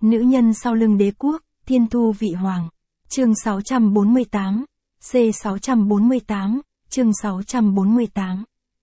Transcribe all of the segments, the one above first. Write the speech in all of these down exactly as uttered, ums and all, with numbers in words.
Nữ nhân sau lưng đế quốc, thiên thu vị hoàng. Chương sáu trăm bốn mươi tám, C sáu trăm bốn mươi tám, chương sáu trăm bốn mươi tám.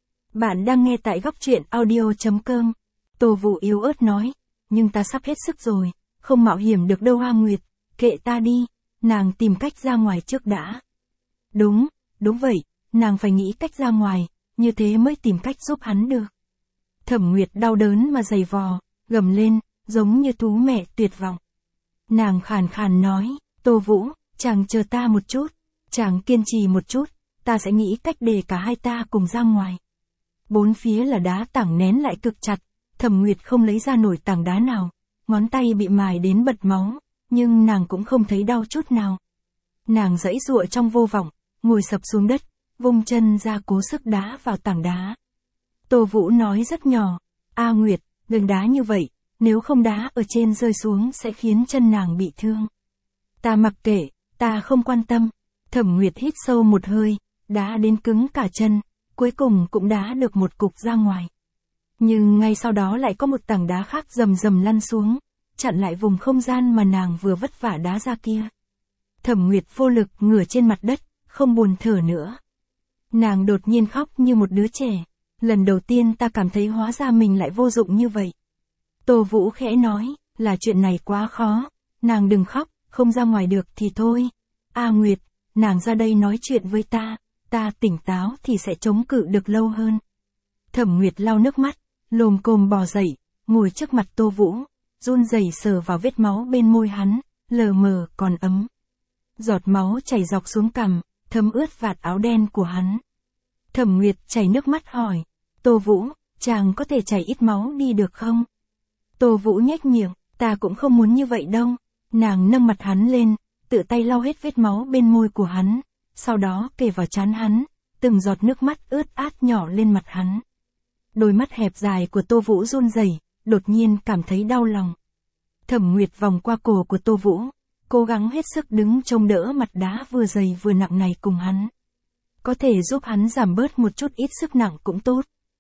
Bạn đang nghe tại góc truyện audio.com. Tô Vũ yếu ớt nói, nhưng ta sắp hết sức rồi, không mạo hiểm được đâu Hoa Nguyệt, kệ ta đi, nàng tìm cách ra ngoài trước đã. Đúng, đúng vậy, nàng phải nghĩ cách ra ngoài, như thế mới tìm cách giúp hắn được. Thẩm Nguyệt đau đớn mà giày vò, gầm lên, giống như thú mẹ tuyệt vọng. Nàng khàn khàn nói, Tô Vũ, chàng chờ ta một chút, chàng kiên trì một chút, ta sẽ nghĩ cách để cả hai ta cùng ra ngoài. Bốn phía là đá tảng nén lại cực chặt, Thẩm Nguyệt không lấy ra nổi tảng đá nào, ngón tay bị mài đến bật máu, nhưng nàng cũng không thấy đau chút nào. Nàng giãy giụa trong vô vọng, ngồi sập xuống đất, vung chân ra cố sức đá vào tảng đá. Tô Vũ nói rất nhỏ, A Nguyệt, đừng đá như vậy, nếu không đá ở trên rơi xuống sẽ khiến chân nàng bị thương. Ta mặc kệ, ta không quan tâm. Thẩm Nguyệt hít sâu một hơi, đá đến cứng cả chân, cuối cùng cũng đá được một cục ra ngoài. Nhưng ngay sau đó lại có một tảng đá khác rầm rầm lăn xuống, chặn lại vùng không gian mà nàng vừa vất vả đá ra kia. Thẩm Nguyệt vô lực ngửa trên mặt đất, không buồn thở nữa. Nàng đột nhiên khóc như một đứa trẻ. Lần đầu tiên ta cảm thấy hóa ra mình lại vô dụng như vậy. Tô Vũ khẽ nói, là chuyện này quá khó, nàng đừng khóc, không ra ngoài được thì thôi. A Nguyệt, nàng ra đây nói chuyện với ta, ta tỉnh táo thì sẽ chống cự được lâu hơn. Thẩm Nguyệt lau nước mắt, lồm cồm bò dậy, ngồi trước mặt Tô Vũ, run rẩy sờ vào vết máu bên môi hắn, lờ mờ còn ấm. Giọt máu chảy dọc xuống cằm, thấm ướt vạt áo đen của hắn. Thẩm Nguyệt chảy nước mắt hỏi, Tô Vũ, chàng có thể chảy ít máu đi được không? Tô Vũ nhếch miệng, ta cũng không muốn như vậy đâu. Nàng nâng mặt hắn lên, tự tay lau hết vết máu bên môi của hắn, sau đó kề vào trán hắn, từng giọt nước mắt ướt át nhỏ lên mặt hắn. Đôi mắt hẹp dài của Tô Vũ run rẩy, đột nhiên cảm thấy đau lòng. Thẩm Nguyệt vòng qua cổ của Tô Vũ, cố gắng hết sức đứng trông đỡ mặt đá vừa dày vừa nặng này cùng hắn. Có thể giúp hắn giảm bớt một chút ít sức nặng cũng tốt.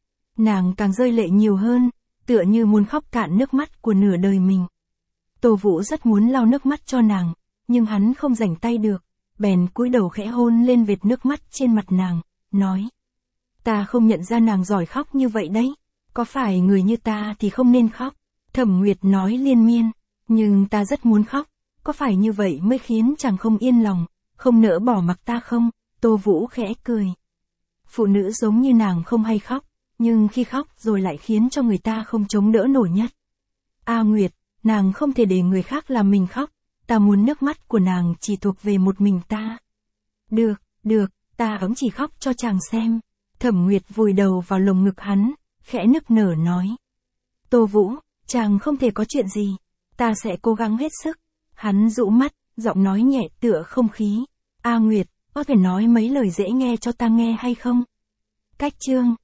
Nàng càng rơi lệ nhiều hơn, tựa như muốn khóc cạn nước mắt của nửa đời mình. Tô Vũ rất muốn lau nước mắt cho nàng, nhưng hắn không rảnh tay được, bèn cúi đầu khẽ hôn lên vệt nước mắt trên mặt nàng, nói. Ta không nhận ra nàng giỏi khóc như vậy đấy, có phải người như ta thì không nên khóc? Thẩm Nguyệt nói liên miên, nhưng ta rất muốn khóc, có phải như vậy mới khiến chàng không yên lòng, không nỡ bỏ mặc ta không? Tô Vũ khẽ cười. Phụ nữ giống như nàng không hay khóc, nhưng khi khóc rồi lại khiến cho người ta không chống đỡ nổi nhất. A Nguyệt, nàng không thể để người khác làm mình khóc, ta muốn nước mắt của nàng chỉ thuộc về một mình ta. Được, được, ta ấm chỉ khóc cho chàng xem. Thẩm Nguyệt vùi đầu vào lồng ngực hắn, khẽ nức nở nói. Tô Vũ, chàng không thể có chuyện gì, ta sẽ cố gắng hết sức. Hắn dụ mắt, giọng nói nhẹ tựa không khí. A Nguyệt, có thể nói mấy lời dễ nghe cho ta nghe hay không? Cách chương